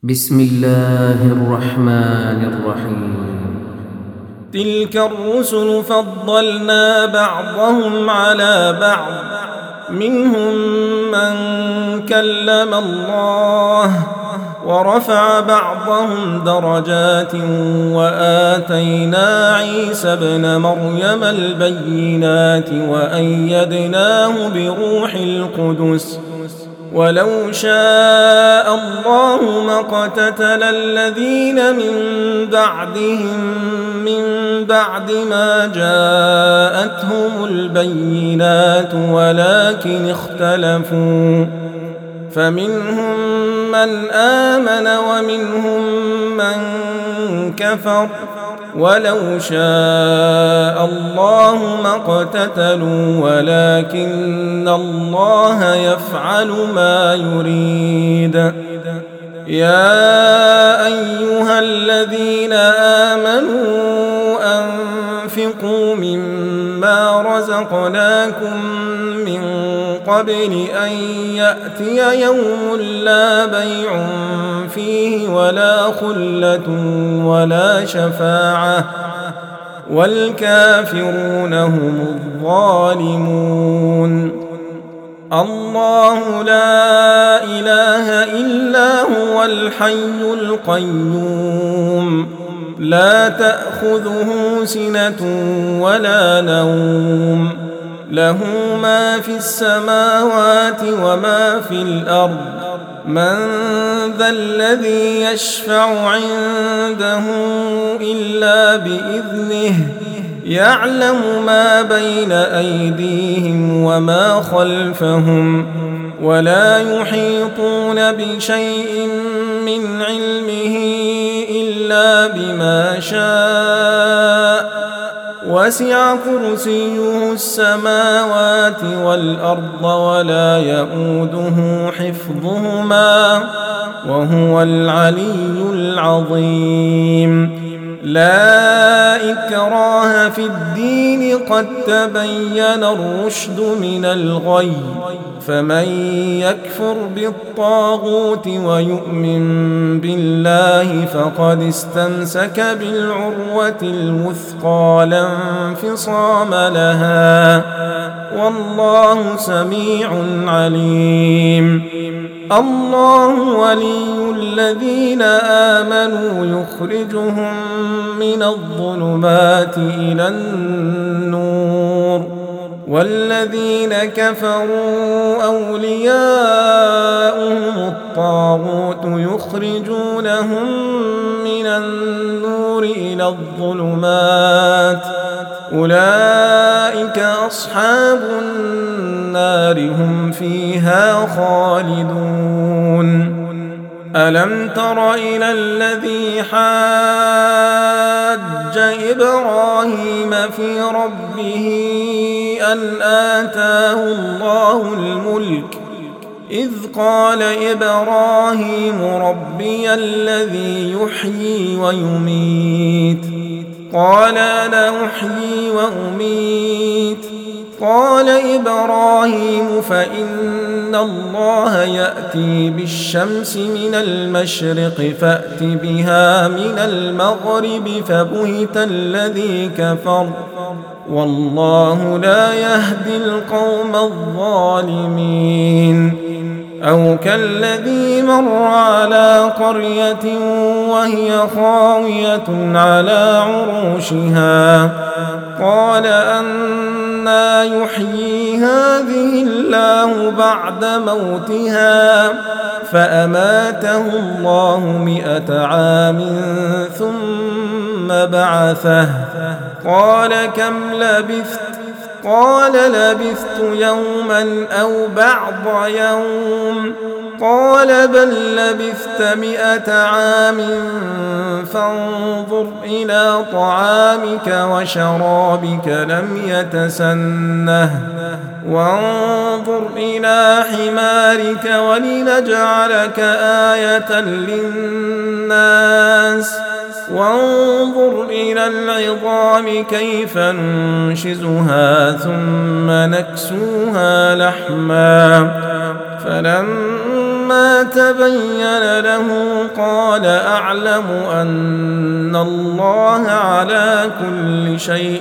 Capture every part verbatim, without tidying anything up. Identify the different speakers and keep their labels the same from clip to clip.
Speaker 1: بسم الله الرحمن الرحيم.
Speaker 2: تلك الرسل فضلنا بعضهم على بعض، منهم من كلم الله ورفع بعضهم درجات، وآتينا عيسى ابن مريم البينات وأيدناه بروح القدس. ولو شاء الله ما اقتتل الذين من بعدهم من بعد ما جاءتهم البينات ولكن اختلفوا، فمنهم من آمن ومنهم من كفر. ولو شاء الله ما اقتتلوا ولكن الله يفعل ما يريد. يا أيها الذين آمنوا أنفقوا مما رزقناكم من قبل أن يأتي يوم لا بيع فيه ولا خلة ولا شفاعة والكافرون هم الظالمون. الله لا إله إلا هو الحي القيوم، لا تأخذه سنة ولا نوم، له ما في السماوات وما في الأرض. من ذا الذي يشفع عنده إلا بإذنه، يعلم ما بين أيديهم وما خلفهم، ولا يحيطون بشيء من علمه إلا بما شاء. وسع كرسيه السماوات والأرض ولا يئوده حفظهما وهو العلي العظيم. لا إكراه في الدين، قد تبين الرشد من الغي، فمن يكفر بالطاغوت ويؤمن بالله فقد استمسك بالعروة الوثقى لا انفصام لها، والله سميع عليم. الله ولي الذين آمنوا يخرجهم من الظلمات إلى النور، والذين كفروا أولياؤهم الطاغوت يخرجونهم من النور إلى الظلمات، أولئك أصحاب النار هم فيها خالدون. ألم تر إلى الذي حاج إبراهيم في ربه أن آتاه الله الملك، إذ قال إبراهيم ربي الذي يحيي ويميت، قال أنا أحيي وأميت. قال إبراهيم فإن الله يأتي بالشمس من المشرق فأت بها من المغرب، فبهت الذي كفر، والله لا يهدي القوم الظالمين. أو كالذي مر على قرية وهي خاوية على عروشها، قال أنى يحيي هذه الله بعد موتها، فأماته الله مئة عام ثم بعثه، قال كم لبثت؟ قال لبثت يوما أو بعض يوم، قال بل لبثت مئة عام فانظر إلى طعامك وشرابك لم يتسنه، وانظر إلى حمارك ولنجعلك آية للناس، وانظر إلى العظام كيف ننشزها ثم نكسوها لحما، فلما فلما تبين له قال أعلم أن الله على كل شيء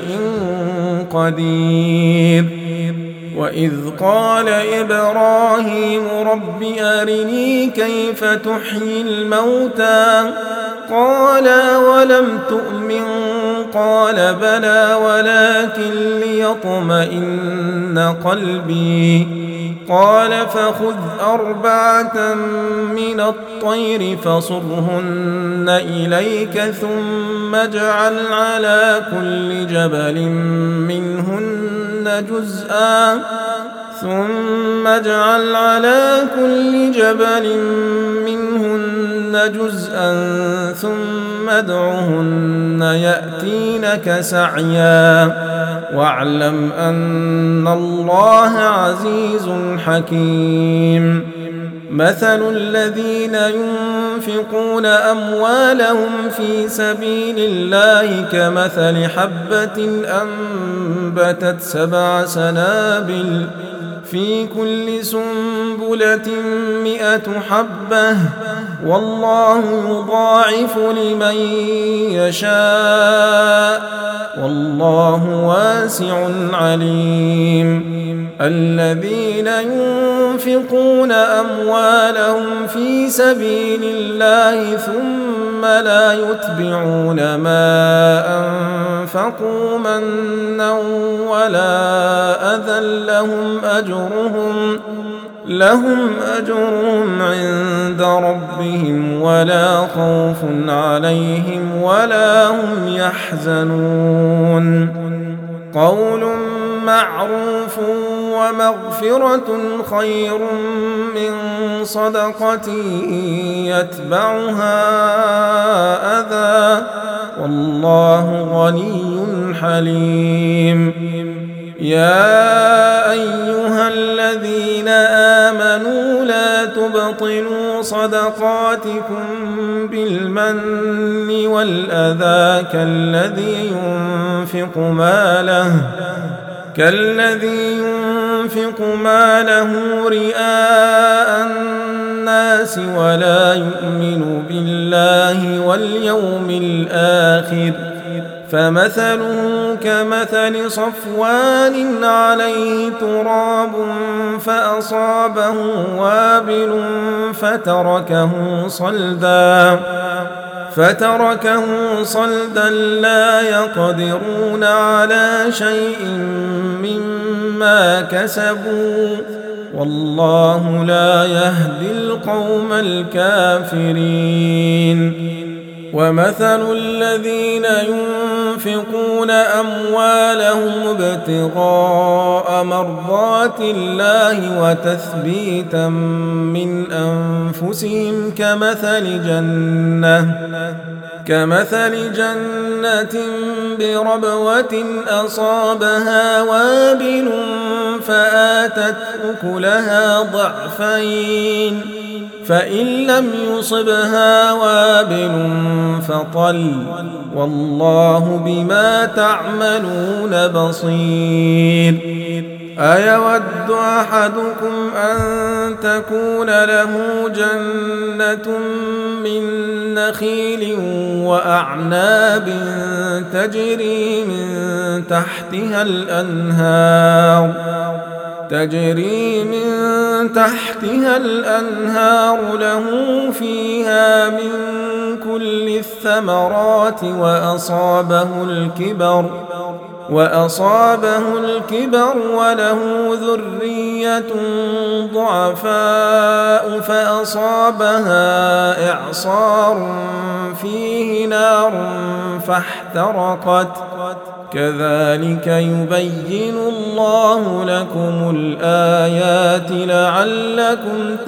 Speaker 2: قدير. وإذ قال إبراهيم رب أرني كيف تحيي الموتى قال ولم تؤمن قال بلى ولكن ليطمئن قلبي قال فخذ أربعة من الطير فصرهن إليك ثم اجعل على كل جبل منهن جزءا ثم اجعل على كل جبل منهن جزءا ثم ادعهن يأتينك سعيا واعلم أن الله عزيز حكيم. مثل الذين ينفقون أموالهم في سبيل الله كمثل حبة أنبتت سبع سنابل في كل سنبلة مئة حبة والله يضاعف لمن يشاء والله واسع عليم. الذين ينفقون أموالهم في سبيل الله ثم لا يتبعون ما أنفقوا منا ولا أذى لهم أجرهم لهم أجرهم عند ربهم ولا خوف عليهم ولا هم يحزنون. قول معروف ومغفرة خير من صدقة يتبعها أذى والله غني حليم. يا أيها الذين آمنوا لا تبطلوا صدقاتكم بالمن والأذى كالذي ينفق ماله كالذي ينفق ماله رئاء الناس ولا يؤمن بالله واليوم الآخر فمثله كمثل صفوان عليه تراب فأصابه وابل فتركه صلدا فتركه صلدا لا يقدرون على شيء مما كسبوا والله لا يهدي القوم الكافرين. ومثل الذين ينفقون أموالهم ابتغاء مرضات الله وتثبيتا من أنفسهم كمثل جنة كمثل جنة بربوة أصابها وابل فآتت أكلها ضعفين فإن لم يصبها وابل فطل والله بما تعملون بصير. أيود أحدكم أن تكون له جنة من نخيل وأعناب تجري من تحتها الأنهار تجري من تحتها الأنهار له فيها من كل الثمرات وأصابه الكبر وأصابه الكبر وله ذرية ضعفاء فأصابها إعصار فيه نار فاحترقت كذلك يبين الله لكم الآيات لعلكم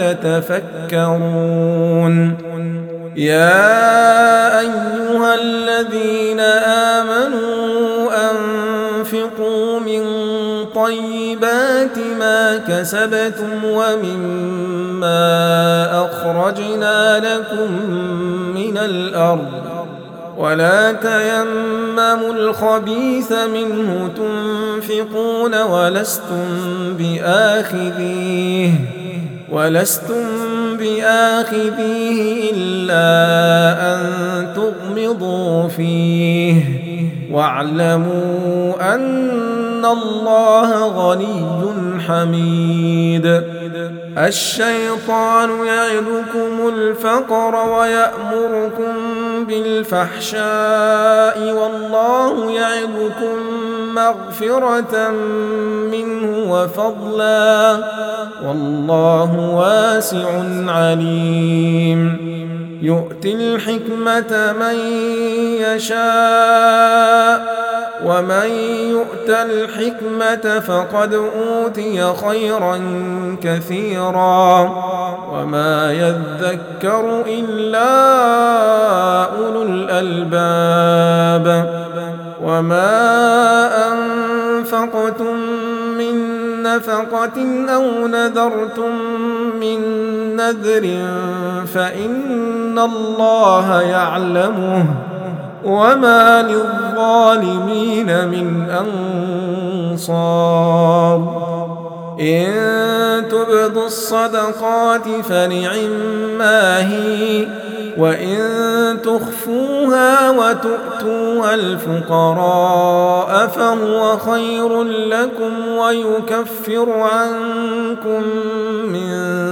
Speaker 2: تتفكرون. يا أيها الذين آمنوا أنفقوا من طيبات ما كسبتم ومما أخرجنا لكم من الأرض ولا تيمموا الخبيث منه تنفقون ولستم بآخذيه ولستم بآخذيه إلا أن تغمضوا فيه واعلموا أن الله غني حميد. الشيطان يعدكم الفقر ويأمركم بالفحشاء والله يعدكم مغفرة منه وفضلا والله واسع عليم. يؤتي الحكمة من يشاء ومن يؤت الحكمة فقد أوتي خيرا كثيرا وما يذكر إلا أولو الألباب. وما أنفقتم من نفقة أو نذرتم من نذر فإن الله يعلمه وما للظالمين من أنصار. إن تبدوا الصدقات فنعما هي وإن تخفوها وتؤتوها الفقراء فهو خير لكم ويكفر عنكم من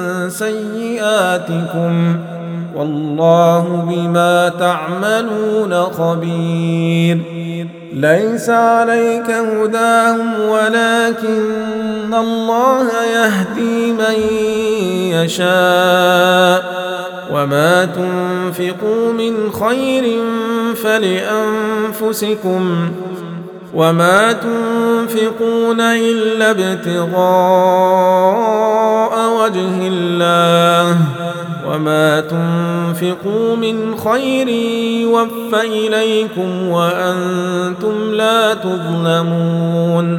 Speaker 2: سيئاتكم والله بما تعملون خبير. ليس عليك هداهم ولكن الله يهدي من يشاء وما تنفقوا من خير فلأنفسكم وما تنفقون إلا ابتغاء وجه الله وما تنفقوا من خير يوفى إليكم وأنتم لا تظلمون.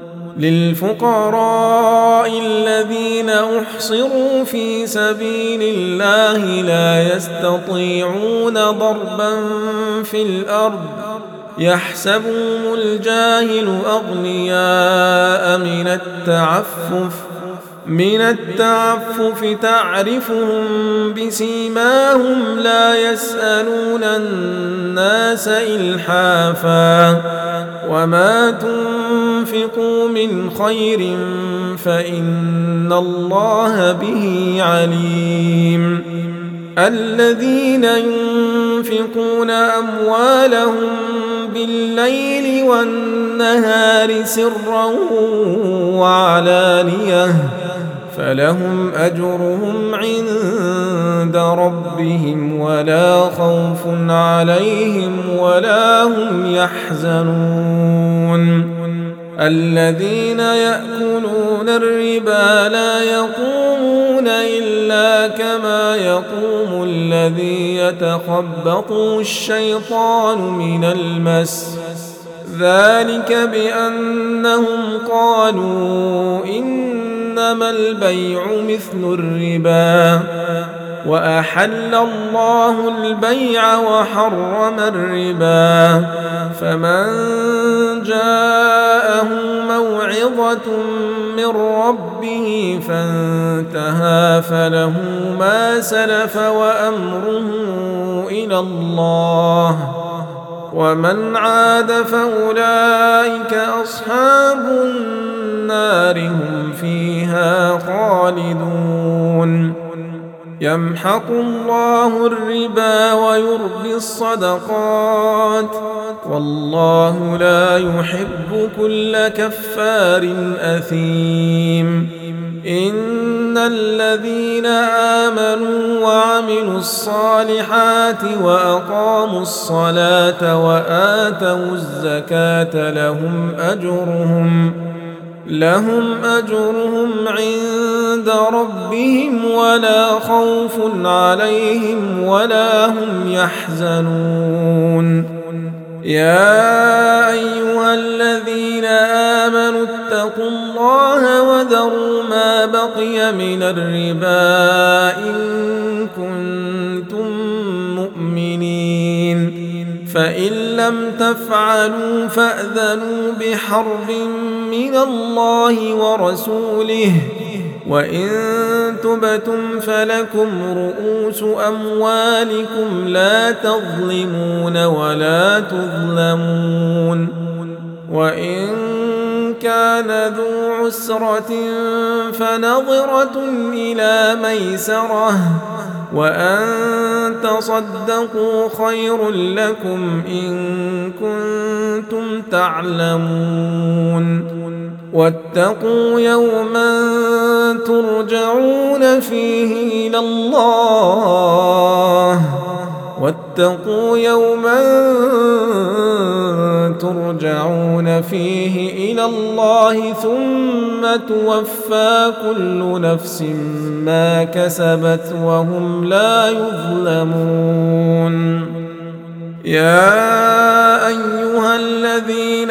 Speaker 2: للفقراء الذين أحصروا في سبيل الله لا يستطيعون ضربا في الأرض يحسبهم الجاهل أغنياء من التعفف من التعفف تعرفهم بسيماهم لا يسألون الناس إلحافا وما تنفقوا من خير فإن الله به عليم. الذين ينفقون أموالهم بالليل والنهار سرا وعلانية فلهم أجرهم عند ربهم ولا خوف عليهم ولا هم يحزنون. الذين يأكلون الربا لا يقومون إلا كما يقوم الذي يتخبطه الشيطان من المس ذلك بأنهم قالوا إنما البيع مثل الربا وأحل الله البيع وحرم الربا فمن جاءه موعظة من ربه فانتهى فله ما سلف وأمره إلى الله ومن عاد فأولئك أصحاب النار هم فيها خالدون. يمحق الله الربا ويربي الصدقات والله لا يحب كل كفار أثيم. إن الذين آمنوا وعملوا الصالحات وأقاموا الصلاة وآتوا الزكاة لهم أجرهم لهم أجرهم عند ربهم ولا خوف عليهم ولا هم يحزنون. يا أيها الذين آمنوا اتقوا الله وذروا ما بقي من الربا إن كنتم مؤمنين فإن لم تفعلوا فأذنوا بحرب من الله ورسوله وإن تبتم فلكم رؤوس أموالكم لا تظلمون ولا تظلمون وإن كان ذو عسرة فنظرة إلى ميسرة وأن تصدقوا خير لكم إن كنتم تعلمون واتقوا يوما ترجعون فيه إلى الله واتقوا يوما ترجعون فيه إلى الله ثم توفى كل نفس ما كسبت وهم لا يظلمون. يا أيها الذين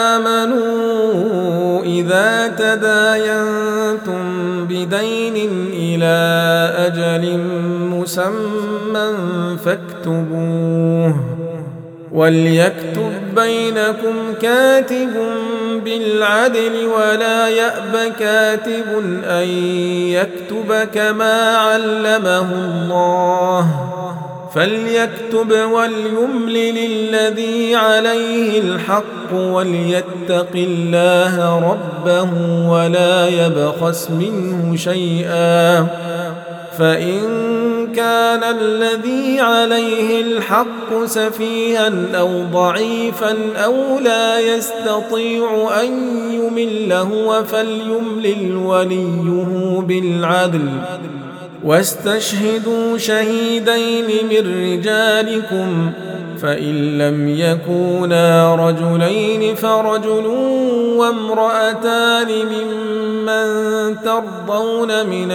Speaker 2: آمنوا إذا تداينتم بدين إلى أجل مسمى فاكتبوه وليكتب بينكم كاتب بالعدل ولا يأب كاتب أن يكتب كما علمه الله فليكتب وليملل الذي عليه الحق وليتق الله ربه ولا يبخس منه شيئا فإن كان الذي عليه الحق سفيها أو ضعيفا أو لا يستطيع أن يمل هو فليملل وليه بالعدل واستشهدوا شهيدين من رجالكم فإن لم يكونا رجلين فرجل وامرأتان ممن ترضون من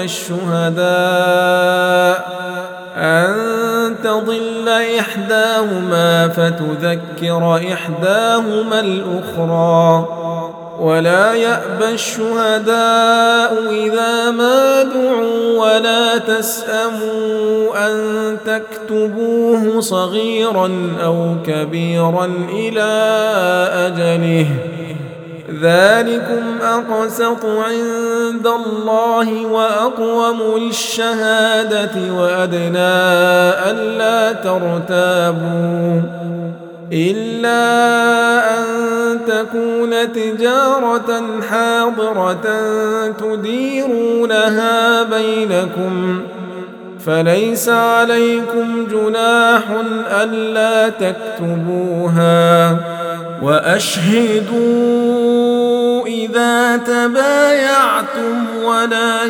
Speaker 2: الشهداء أن تضل إحداهما فتذكر إحداهما الأخرى ولا يأبى الشهداء إذا ما دعوا ولا تسأموا أن تكتبوه صغيرا أو كبيرا إلى أجله ذلكم أقسط عند الله وأقوم للشهادة وأدنى ألا ترتابوا إلا أن تكون تجارة حاضرة تديرونها بينكم فليس عليكم جناح ألا تكتبوها وأشهدوا إذا تبايعتم ولا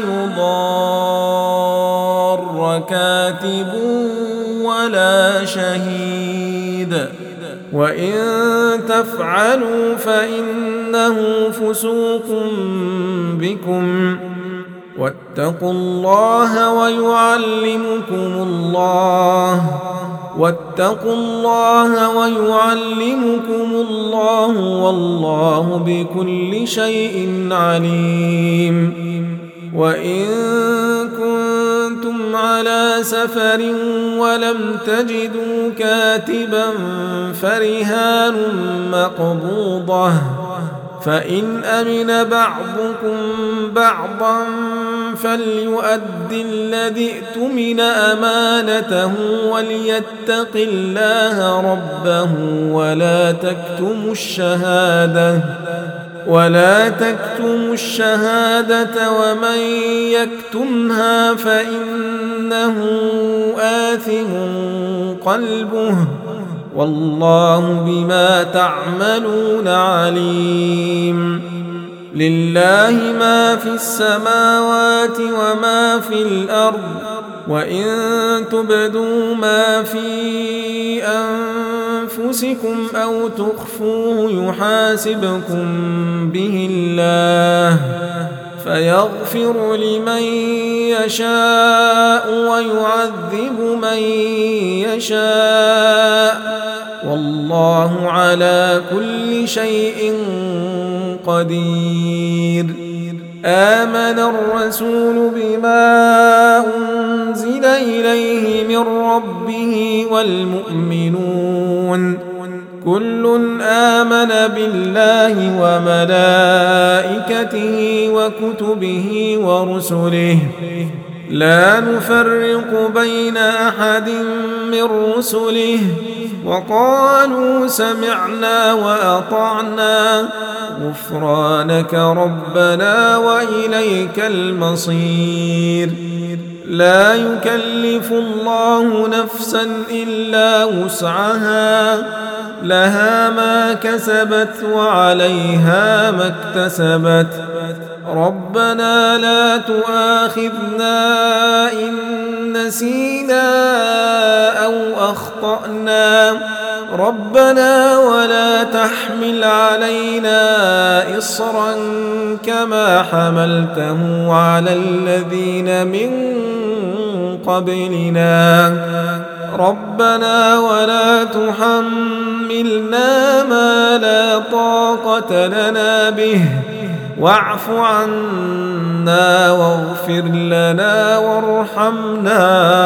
Speaker 2: يضار كاتب ولا شهيد وإن تفعلوا فإنه فسوق بكم واتقوا الله ويعلمكم الله واتقوا الله ويعلمكم الله والله بكل شيء عليم. وإن كنتم على سفر ولم تجدوا كاتبا فرهان مقبوضة فإن أمن بعضكم بعضا فليؤد الذي ائتمن أمانته وليتق الله ربه ولا تكتموا الشهادة ولا تكتموا الشهادة ومن يكتمها فإنه آثم قلبه والله بما تعملون عليم. لله ما في السماوات وما في الأرض وإن تبدوا ما في أنفسكم أو تخفوه يحاسبكم به الله فيغفر لمن يشاء ويعذب من يشاء والله على كل شيء قدير. آمن الرسول بما أنزل إليه من ربه والمؤمنون كل آمن بالله وملائكته وكتبه ورسله لا نفرق بين أحد من رسله وقالوا سمعنا وأطعنا غفرانك ربنا وإليك المصير. لا يكلف الله نفسا إلا وسعها لها ما كسبت وعليها ما اكتسبت ربنا لا تؤاخذنا إن نسينا أو أخطأنا ربنا ولا تحمل علينا إصرا كما حملته على الذين من قبلنا ربنا ولا تحملنا ما لا طاقة لنا به واعف عنا واغفر لنا وارحمنا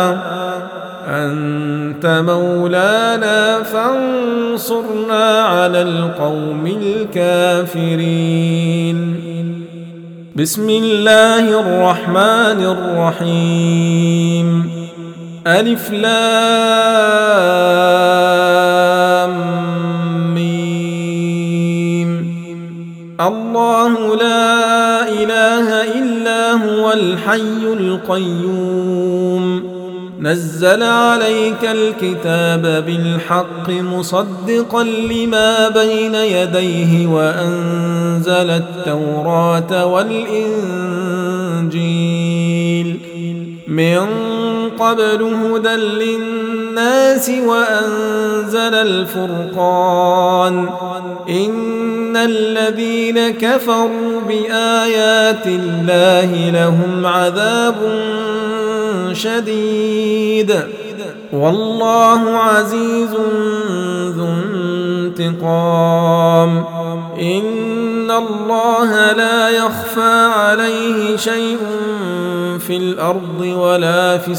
Speaker 2: أنت مولانا فانصرنا على القوم الكافرين. بسم الله الرحمن الرحيم. ألف لام ميم. الله لا إله إلا هو الحي القيوم نزل عليك الكتاب بالحق مصدقا لما بين يديه وأنزل التوراة والإنجيل من قبل هدى للناس وأنزل الفرقان إن الذين كفروا بآيات الله لهم عذاب شديد والله عزيز ذو انتقام. إن الله لا يخفى عليه شيء في الأرض ولا في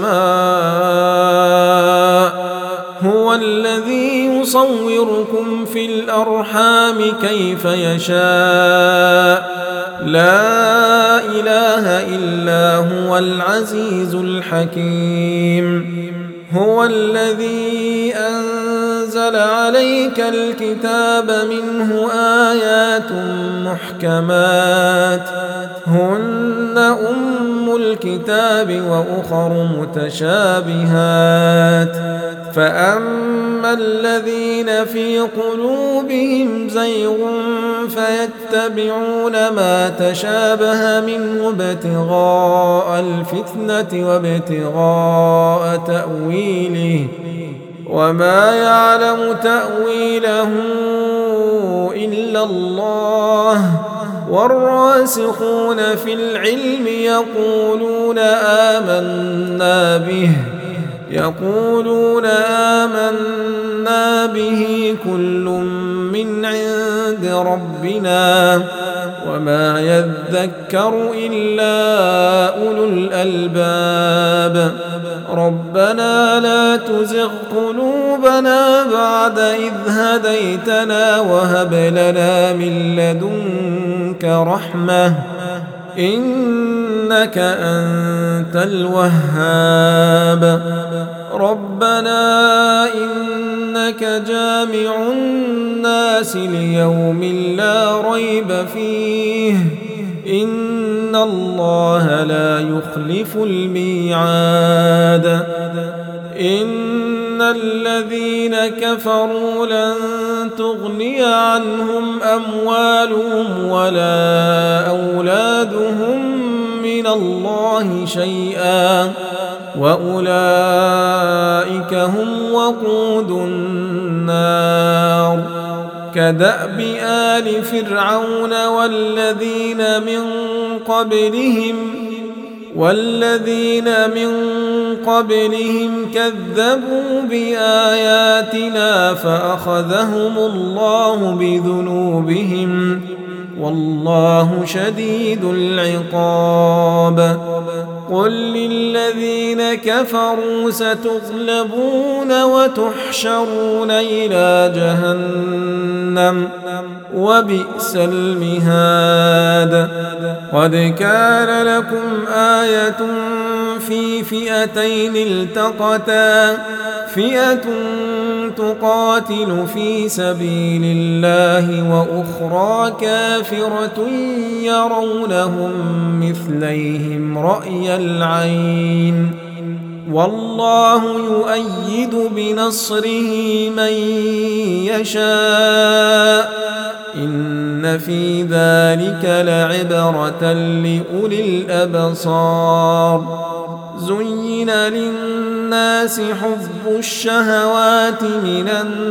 Speaker 2: السماء هو الذي يصوركم في الأرحام كيف يشاء لا إله إلا هو العزيز الحكيم. هو الذي أنزل عليك الكتاب منه آيات محكمات هن أم الكتاب وأخر متشابهات فأما الذين في قلوبهم زيغ فيتبعون ما تشابه منه ابتغاء الفتنة وابتغاء تأويله وما يعلم تأويله إلا الله والراسخون في العلم يقولون آمنا به يقولون آمنا به كل من عند ربنا وما يذكر إلا أولو الألباب. ربنا لا تزغ قلوبنا بعد إذ هديتنا وهب لنا من لدنك رحمة إنك أنت الوهاب. ربنا إنك جامع الناس ليوم لا ريب فيه إن الله لا يخلف الميعاد. إن الذين كفروا لن تغني عنهم أموالهم ولا أولادهم من الله شيئا وأولئك هم وقود النار. كدأب آل فرعون والذين من قبلهم والذين من قبلهم كذبوا بآياتنا فأخذهم الله بذنوبهم والله شديد العقاب. قل للذين كفروا ستغلبون وتحشرون إلى جهنم وبئس المهاد. قد كان لكم آية في فئتين التقتا فئة تقاتل في سبيل الله وأخرى كافرة يرونهم مثليهم رأي العين والله يؤيد بنصره من يشاء إن في ذلك لعبرة لأولي الأبصار زين للناس حب الشهوات من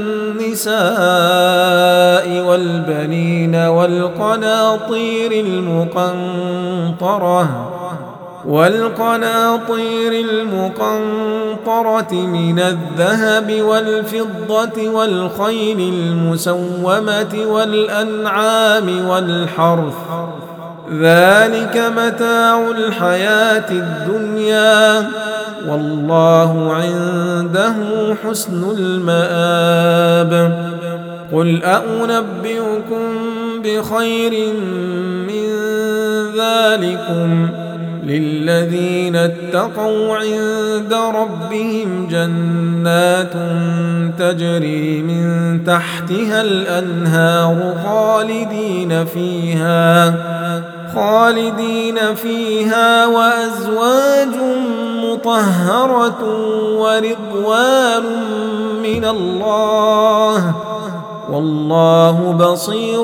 Speaker 2: النساء والبنين والقناطير المقنطرة والقناطير المقنطرة من الذهب والفضة والخيل المسومة والأنعام والحرث ذلك متاع الحياة الدنيا والله عنده حسن المآب قل أنبئكم بخير من ذلكم للذين اتقوا عند ربهم جنات تجري من تحتها الأنهار خالدين فيها خالدين فيها وأزواج مطهرة ورضوان من الله والله بصير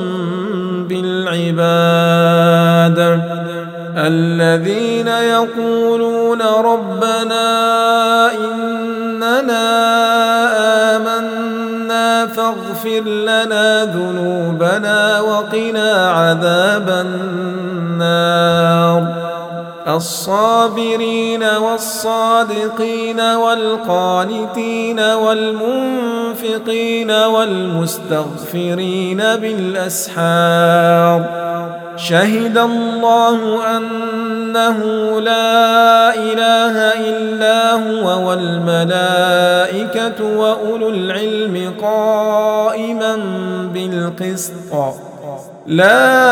Speaker 2: بالعباد الذين يقولون ربنا إننا آمنا فاغفر لنا ذنوبنا وقنا عذاب النار الصابرين والصادقين والقانتين والمنفقين والمستغفرين بالأسحار شهد الله أنه لا إله إلا هو والملائكة وأولو العلم قائما بالقسط لا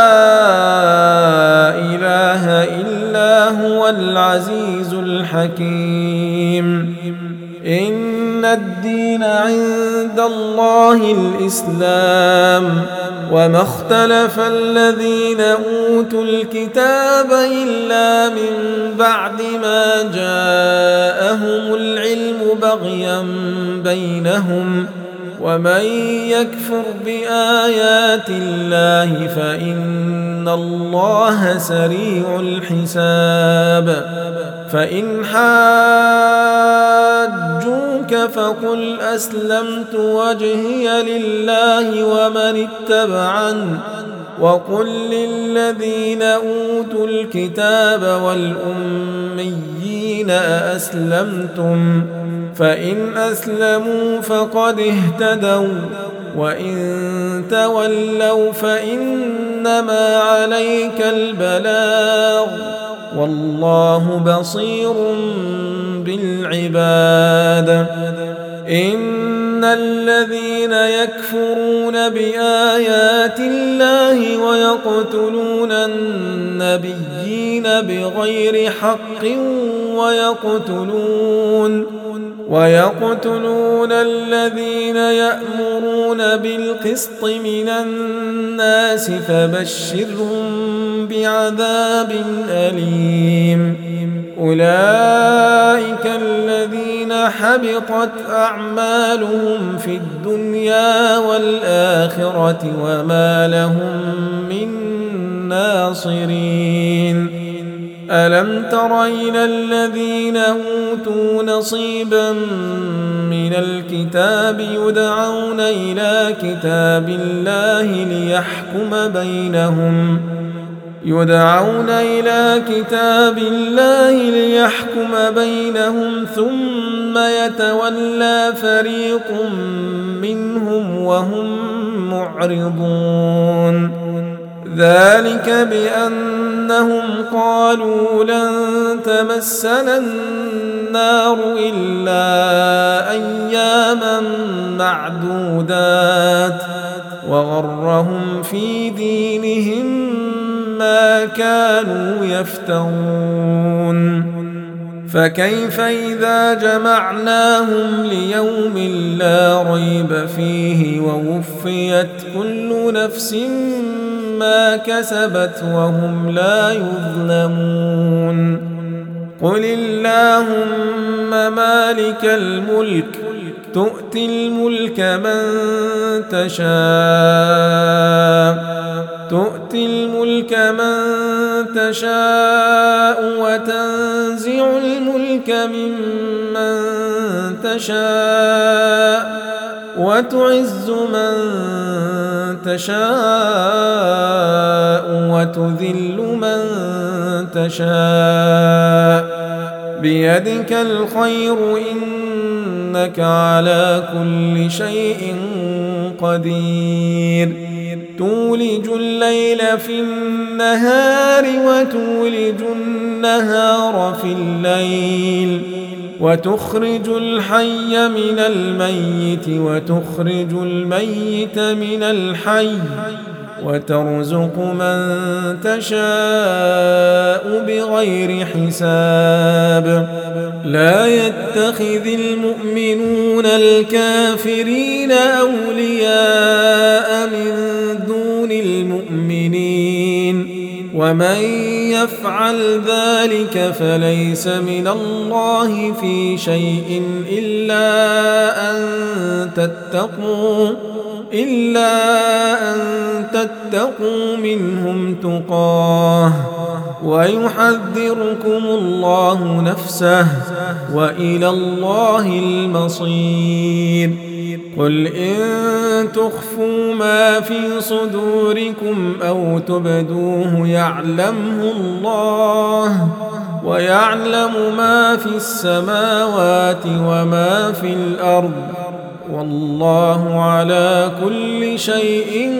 Speaker 2: إله إلا هو العزيز الحكيم إن الدين عند الله الإسلام وما اختلف الذين أوتوا الكتاب إلا من بعد ما جاءهم العلم بغيا بينهم ومن يكفر بآيات الله فإن الله سريع الحساب فإن حاجوك فقل أسلمت وجهي لله ومن اتبعن وقل للذين أوتوا الكتاب والأميين أأسلمتم فإن أسلموا فقد اهتدوا وإن تولوا فإنما عليك البلاغ والله بصير بالعباد إن الذين يكفرون بآيات الله ويقتلون النبيين بغير حق ويقتلون ويقتلون الذين يأمرون بالقسط من الناس فبشرهم بعذاب أليم أولئك الذين حبطت أعمالهم في الدنيا والآخرة وما لهم من ناصرين ألم تر إلى الذين أوتوا نصيبا من الكتاب يدعون إلى كتاب الله ليحكم بينهم يدعون إلى كتاب الله ليحكم بينهم ثم يتولى فريق منهم وهم معرضون ذلك بأنهم قالوا لن تمسنا النار إلا أياما معدودات وغرهم في دينهم ما كانوا يفترون فكيف إذا جمعناهم ليوم لا ريب فيه ووفيت كل نفس ما كسبت وهم لا يظلمون قل اللهم مالك الملك تؤتي الملك من تشاء تؤتي الملك من تشاء وتنزع الملك ممن تشاء وتعز من تشاء وتذل من تشاء بيدك الخير إنك على كل شيء قدير تولج الليل في النهار وتولج النهار في الليل وتخرج الحي من الميت وتخرج الميت من الحي وترزق من تشاء بغير حساب لا يتخذ المؤمنون الكافرين أولياء من دون المؤمنين ومن يفعل ذلك فليس من الله في شيء إلا أن تتقوا إلا أن تتقوا منهم تقاه ويحذركم الله نفسه وإلى الله المصير قل إن تخفوا ما في صدوركم أو تبدوه يعلمه الله ويعلم ما في السماوات وما في الأرض والله على كل شيء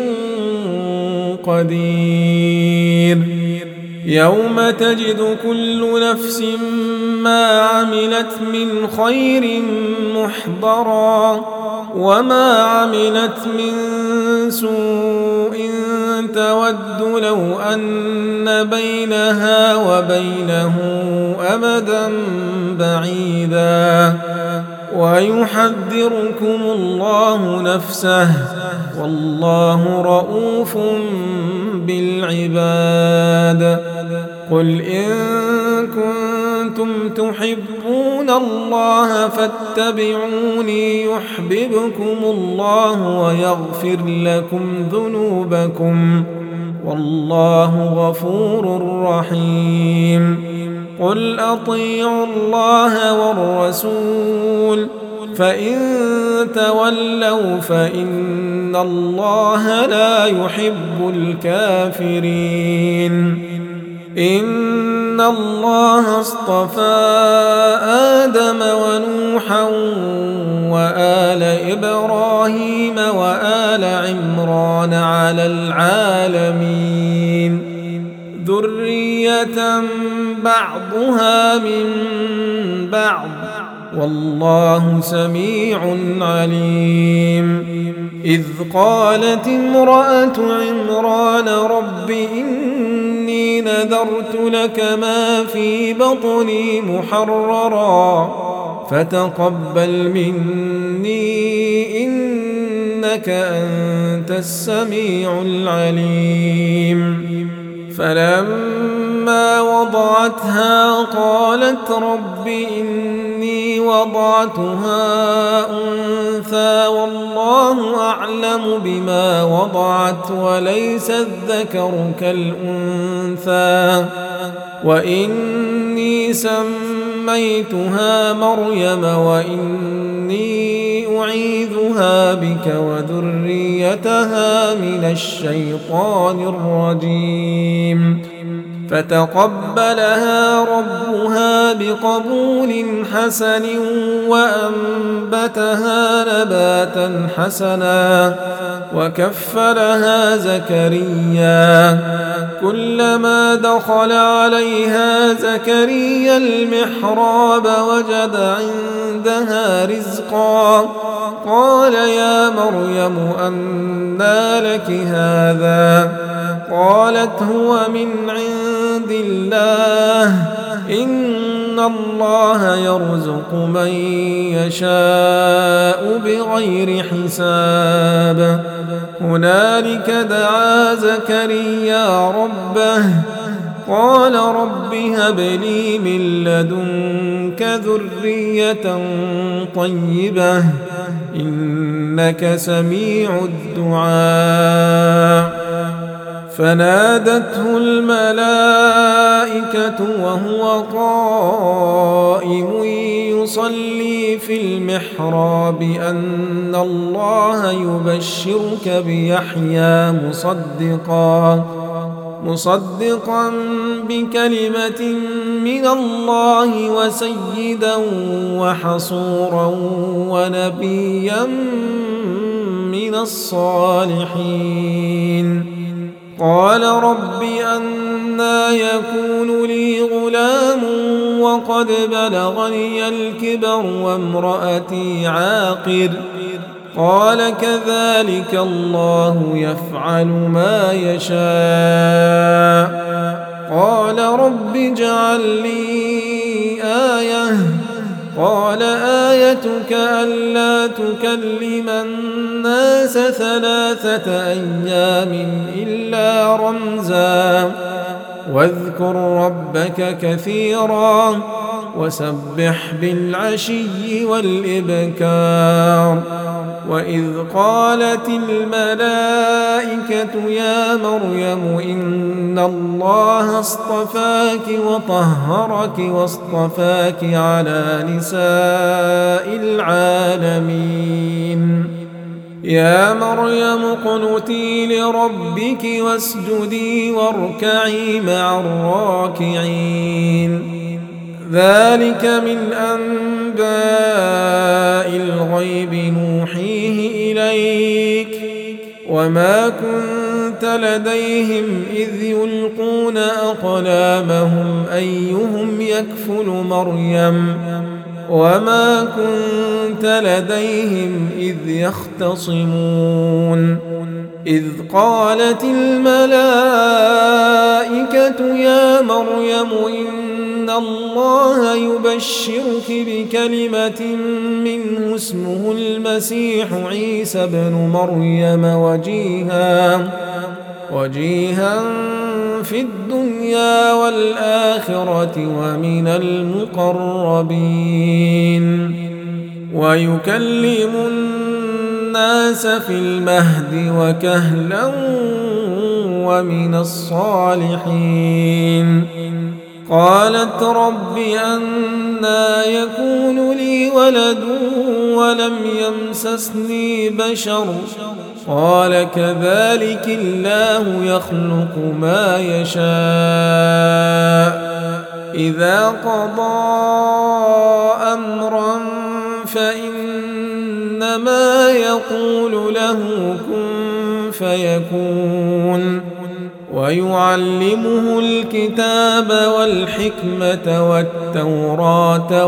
Speaker 2: قدير يوم تجد كل نفس ما عملت من خير محضرا وما عملت من سوء تود لو أن بينها وبينه أمدا بعيدا ويحذركم الله نفسه والله رؤوف بالعباد قل إن كنتم تحبون الله فاتبعوني يحببكم الله ويغفر لكم ذنوبكم والله غفور رحيم قل أطيعوا الله والرسول فإن تولوا فإن الله لا يحب الكافرين إن الله اصطفى آدم ونوحا وآل إبراهيم وآل عمران على العالمين ذرية بعضها من بعض والله سميع عليم إذ قالت امرأة عمران رب إني نذرت لك ما في بطني محررا فتقبل مني إنك أنت السميع العليم فلما وضعتها قالت رب إني وضعتها أنثى والله أعلم بما وضعت وليس الذكر كالأنثى وإني سميتها مريم وإني أعيذها بك وذريتها من الشيطان الرجيم فتقبلها ربها بقبول حسن وأنبتها نباتا حسنا وكفلها زكريا كلما دخل عليها زكريا المحراب وجد عندها رزقا قال يا مريم أنى لك هذا قالت هو من عند الله إن الله يرزق من يشاء بغير حساب هنالك دعا زكريا ربه قال رب هب لي من لدنك ذرية طيبة إنك سميع الدعاء فنادته الملائكة وهو قائم يصلي في المحراب أن الله يبشرك بيحيى مصدقا مصدقا بكلمة من الله وسيدا وحصورا ونبيا من الصالحين قال رب أنى يكون لي غلام وقد بلغني الكبر وامرأتي عاقر قال كذلك الله يفعل ما يشاء قال رب اجعل لي آية قال آيتك ألا تكلم الناس ثلاثة أيام إلا رمزا واذكر ربك كثيرا وسبح بالعشي والإبكار وإذ قالت الملائكة يا مريم إن الله اصطفاك وطهرك واصطفاك على نساء العالمين يا مريم اقنتي لربك واسجدي واركعي مع الراكعين ذلك من أنباء الغيب نوحيه إليك وما كنت لديهم إذ يلقون أقلامهم أيهم يكفل مريم وما كنت لديهم إذ يختصمون إذ قالت الملائكة يا مريم إن الله يبشرك بكلمة منه اسمه المسيح عيسى بن مريم وجيها وجيها في الدنيا والآخرة ومن المقربين ويكلم الناس في المهد وكهلا ومن الصالحين قالت رب أنى يكون لي ولد ولم يمسسني بشر قال كذلك الله يخلق ما يشاء إذا قضى أمرا فإنما يقول له كن فيكون ويعلمه الكتاب والحكمة والتوراة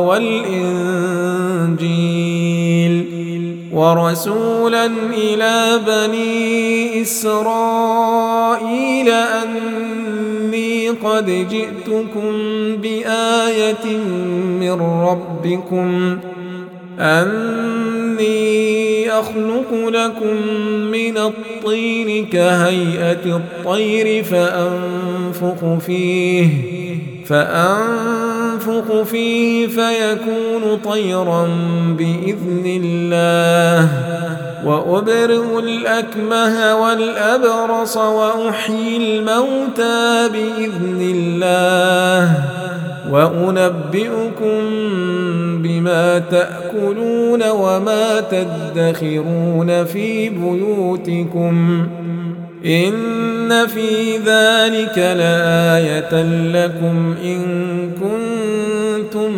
Speaker 2: والإنجيل ورسولا إلى بني إسرائيل أني قد جئتكم بآية من ربكم أني أخلق لكم من الطين كهيئة الطير فأنفخ فيه فأنفخ فيه فيكون طيرا بإذن الله وأبرئ الأكمه والأبرص وأحيي الموتى بإذن الله وأنبئكم بما تأكلون وما تدخرون في بيوتكم إن في ذلك لآية لكم إن كنتم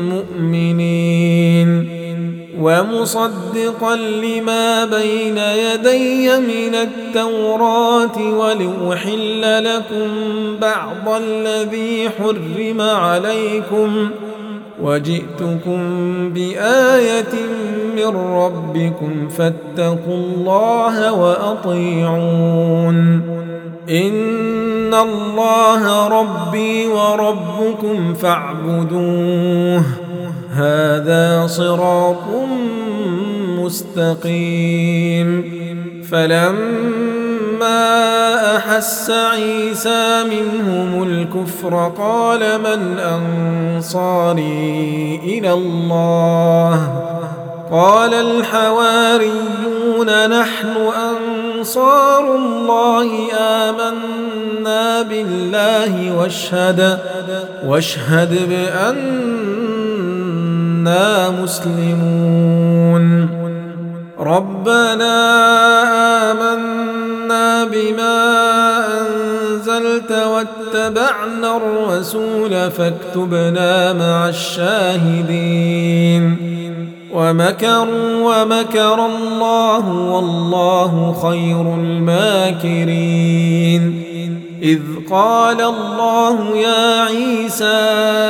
Speaker 2: مؤمنين ومصدقا لما بين يدي من التوراة ولأحل لكم بعض الذي حرم عليكم وجئتكم بآية من ربكم فاتقوا الله وأطيعون إن إن الله ربي وربكم فاعبدوه هذا صراط مستقيم فلما أحس عيسى منهم الكفر قال من أنصاري إلى الله قال الحواريون نحن أنصار الله آمنا بالله واشهد واشهد بأننا مسلمون ربنا آمنا بما أنزلت واتبعنا الرسول فاكتبنا مع الشاهدين ومكروا ومكر الله والله خير الماكرين إذ قال الله يا عيسى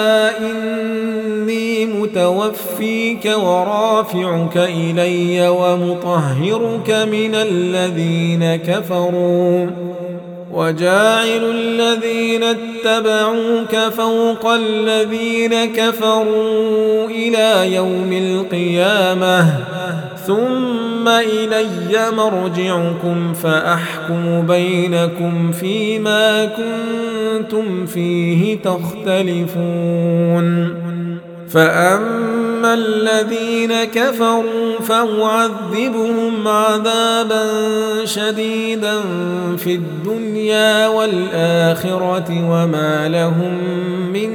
Speaker 2: إني متوفيك ورافعك إلي ومطهرك من الذين كفروا وجاعل الذين اتبعوك فوق الذين كفروا إلى يوم القيامة ثم إلي مرجعكم فأحكم بينكم فيما كنتم فيه تختلفون فأما الذين كفروا فأعذبهم عذابا شديدا في الدنيا والآخرة وما لهم من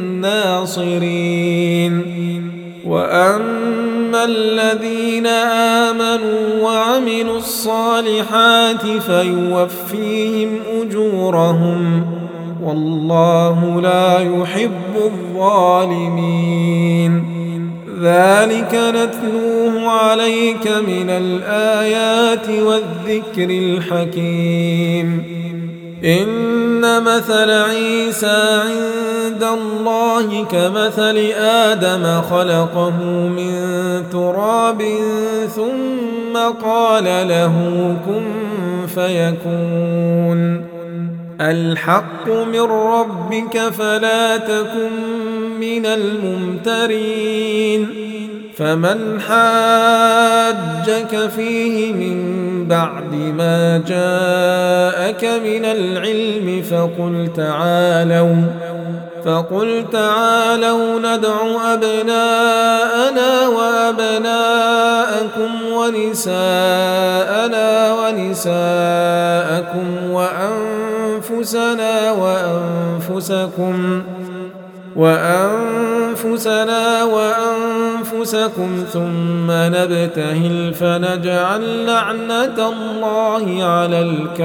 Speaker 2: ناصرين وأما الذين آمنوا وعملوا الصالحات فيوفيهم أجورهم والله لا يحب الظالمين ذلك نتلوه عليك من الآيات والذكر الحكيم إن مثل عيسى عند الله كمثل آدم خلقه من تراب ثم قال له كن فيكون الحق من ربك فلا تكن من الممترين فمن حاجك فيه من بعد ما جاءك من العلم فقل تعالوا فقل تعالوا ندع أبناءنا وأبناءكم ونساءنا ونساءكم وأنفسنا وأنفسكم وأنفسنا وأنفسكم ثم نبتهل فنجعل لعنة الله على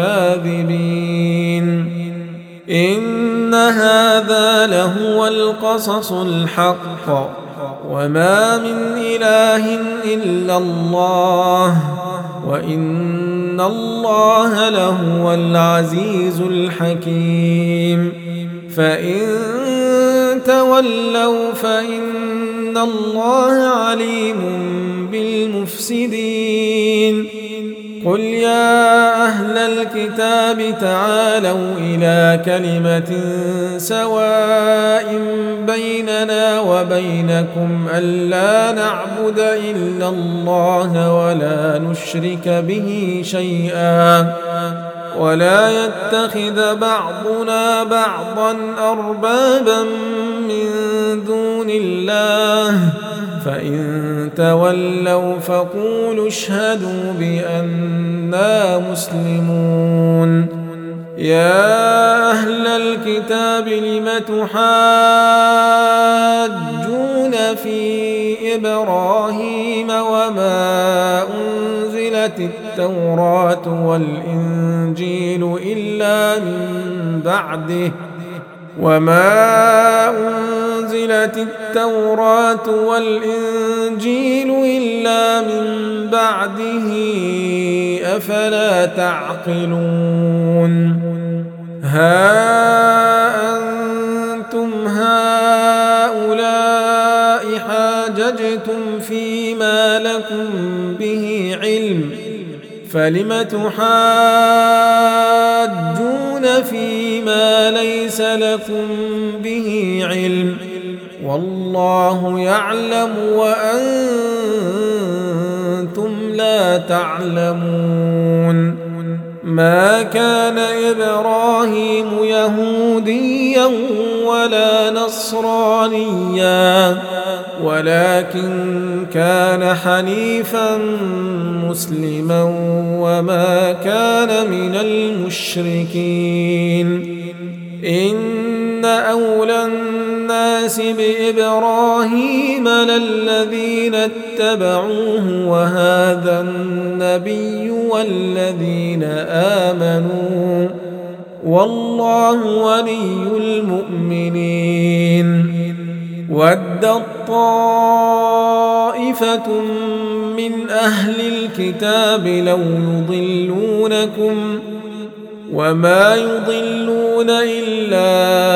Speaker 2: الكاذبين إن هذا لهو القصص الحق وما من إله إلا الله وإن الله لهو العزيز الحكيم فإن تولوا فإن الله عليم بالمفسدين قل يا أهل الكتاب تعالوا إلى كلمة سواء بيننا وبينكم ألا نعبد إلا الله ولا نشرك به شيئا ولا يتخذ بعضنا بعضا أربابا من دون الله فإن تولوا فقولوا اشهدوا بأننا مسلمون يا أهل الكتاب لم تحاجون في إبراهيم وما أنزلت التوراة والإنجيل إلا من بعده وما أنزلت التوراة والإنجيل إلا من بعده أفلا تعقلون ها أنتم هؤلاء حاججتم فيما لكم به علم فلم تحاجون فيما ما ليس لكم به علم والله يعلم وأنتم لا تعلمون ما كان إبراهيم يهوديا ولا نصرانيا ولكن كان حنيفا مسلما وما كان من المشركين إن أولى الناس بإبراهيم للذين اتبعوه وهذا النبي والذين آمنوا والله ولي المؤمنين ودت طائفة من أهل الكتاب لو يضلونكم وما يضلون إلا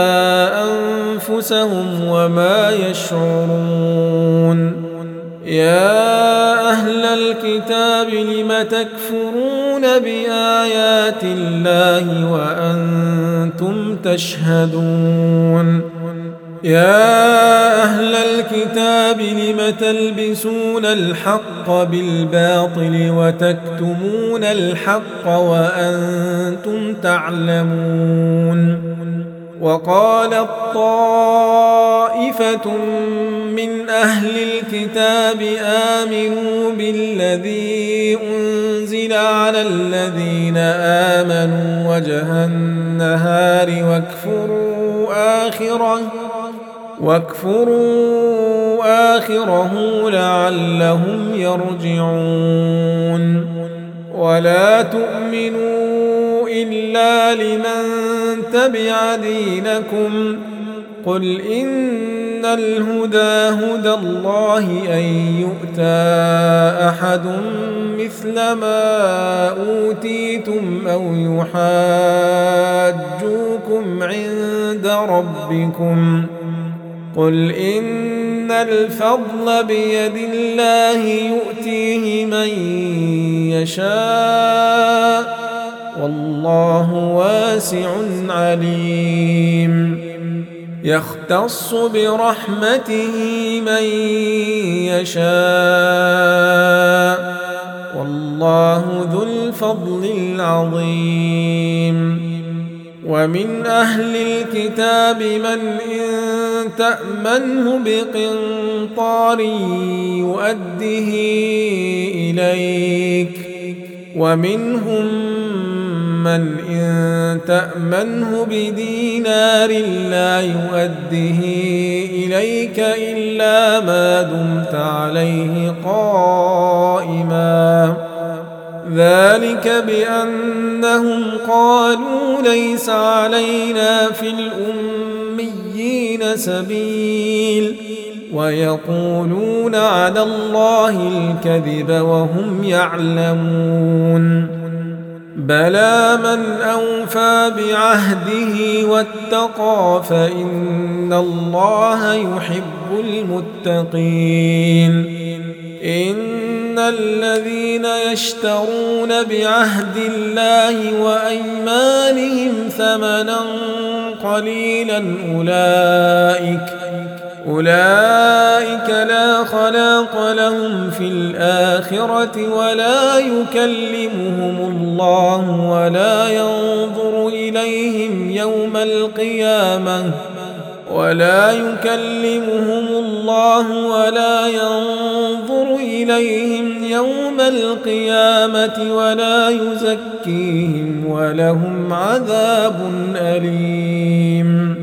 Speaker 2: أنفسهم وما يشعرون يا أهل الكتاب لم تكفرون بآيات الله وأنتم تشهدون يا أهل الكتاب لم تلبسون الحق بالباطل وتكتمون الحق وأنتم تعلمون وقالت طائفة من أهل الكتاب آمنوا بالذي أنزل على الذين آمنوا وجه النهار واكفروا آخره واكفروا آخره لعلهم يرجعون ولا تؤمنوا إلا لمن تبع دينكم قل إن الهدى هدى الله أن يؤتى أحد مثل ما أوتيتم أو يحاجوكم عند ربكم قل إن الفضل بيد الله يؤتيه من يشاء والله واسع عليم يختص برحمته من يشاء والله ذو الفضل العظيم ومن أهل الكتاب من إن تأمنه بقنطار يؤده إليك ومنهم من إن تأمنه بدينار لا يؤده إليك إلا ما دمت عليه قائما ذلك بأنهم قالوا ليس علينا في الأميين سبيل ويقولون على الله الكذب وهم يعلمون بلى من أوفى بعهده واتقى فإن الله يحب المتقين إن الذين يشترون بعهد الله وأيمانهم ثمنا قليلا أولئك أولئك لا خلاق لهم في الآخرة ولا يكلمهم الله ولا ينظر إليهم يوم القيامة ولا يكلمهم الله ولا ينظر إليهم يوم القيامة ولا يزكيهم ولهم عذاب أليم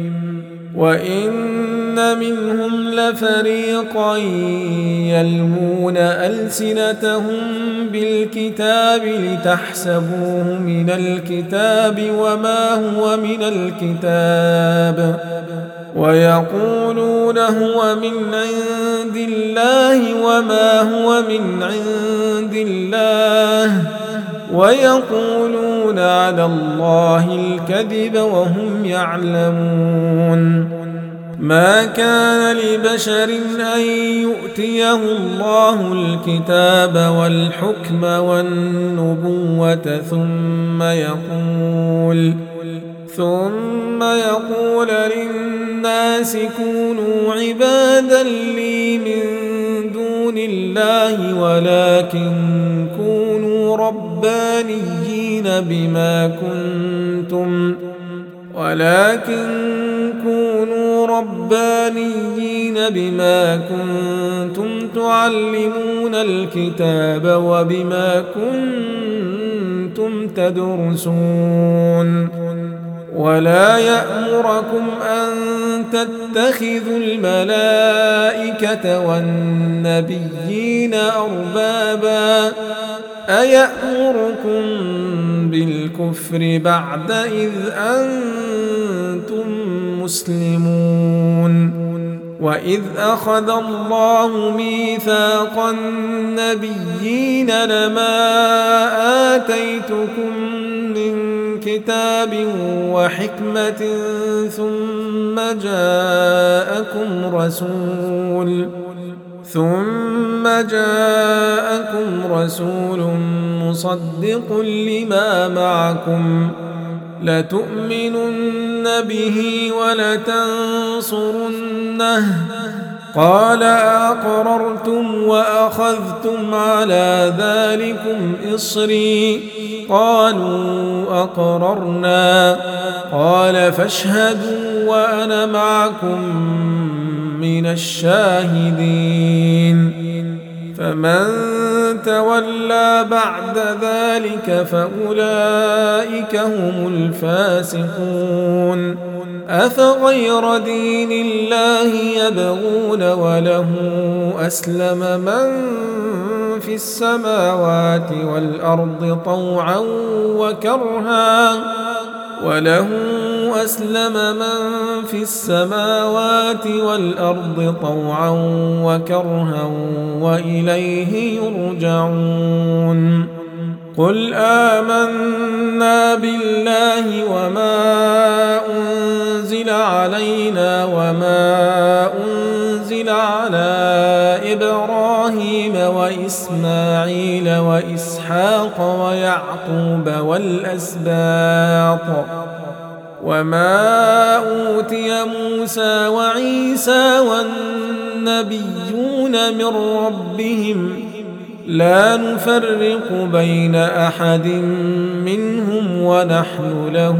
Speaker 2: وإن منهم لفريقا يلمون ألسنتهم بالكتاب لتحسبوه من الكتاب وما هو من الكتاب ويقولون هو من عند الله وما هو من عند الله ويقولون على الله الكذب وهم يعلمون ما كان لبشر أن يؤتيه الله الكتاب والحكم والنبوة ثم يقول ثم يقول للناس كونوا عبادا لي من دون الله ولكن كونوا ربانيين بما كنتم ولكن كونوا ربانيين بما كنتم تعلمون الكتاب وبما كنتم تدرسون ولا يأمركم أن تتخذوا الملائكة والنبيين أربابا أيأمركم بالكفر بعد إذ أنتم مسلمون وإذ أخذ الله ميثاق النبيين لما آتيتكم من كتاب وحكمة ثم جاءكم رسول ثم جاءكم رسول مصدق لما معكم لتؤمنن به ولتنصرنه قال أقررتم وأخذتم على ذلكم إصري قالوا أقررنا قال فاشهدوا وأنا معكم من الشاهدين فمن تولى بعد ذلك فأولئك هم الفاسقون أفغير دين الله يبغون وله أسلم من في السماوات والأرض طوعا وكرها وله أسلم من في السماوات والأرض طوعا وكرها وإليه يرجعون قل آمنا بالله وما أنزل علينا وما أنزل على إبراهيم وإسماعيل وإسحاق ويعقوب والأسباط وما أوتي موسى وعيسى والنبيون من ربهم لا نفرق بين أحد منهم ونحن له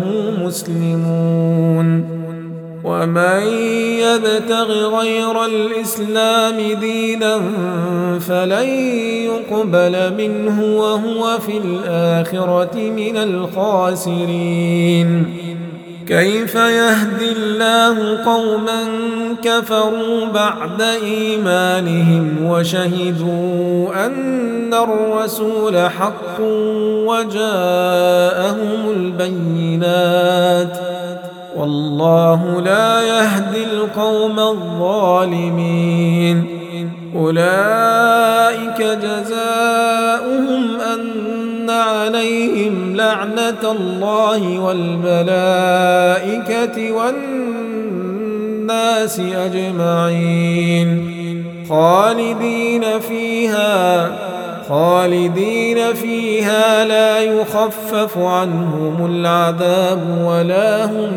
Speaker 2: مسلمون ومن يبتغ غير الإسلام دينا فلن يقبل منه وهو في الآخرة من الخاسرين كيف يهدي الله قوما كفروا بعد إيمانهم وشهدوا أن الرسول حق وجاءهم البينات والله لا يهدي القوم الظالمين أولئك جزاؤهم أن عليهم لعنة الله والملائكة والناس أجمعين خالدين فيها خالدين فيها لا يخفف عنهم العذاب ولا هم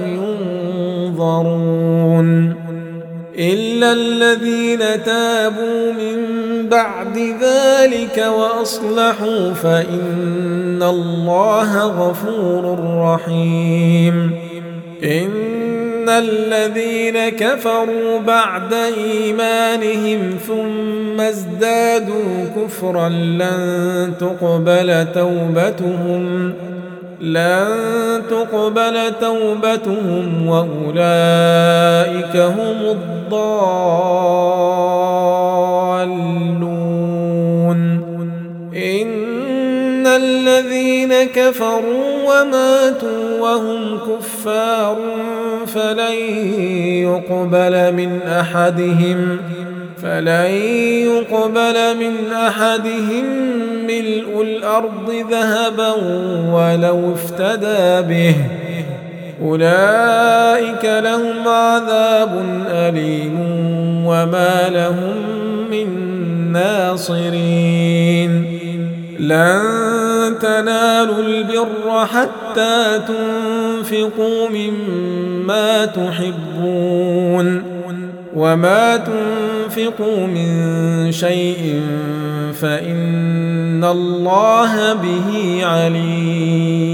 Speaker 2: ينظرون إلا الذين تابوا من بعد ذلك وأصلحوا فإن الله غفور رحيم إن الذين كفروا بعد إيمانهم ثم ازدادوا كفرا لن تقبل توبتهم لن تقبل توبتهم وأولئك هم الضالون إن الذين كفروا وماتوا وهم كفار فلن يقبل من أحدهم فلن يقبل من أحدهم ملء الأرض ذهبا ولو افتدى به أولئك لهم عذاب أليم وما لهم من ناصرين لن تنالوا البر حتى تنفقوا مما تحبون وما تنفقوا من شيء فإن الله به عليم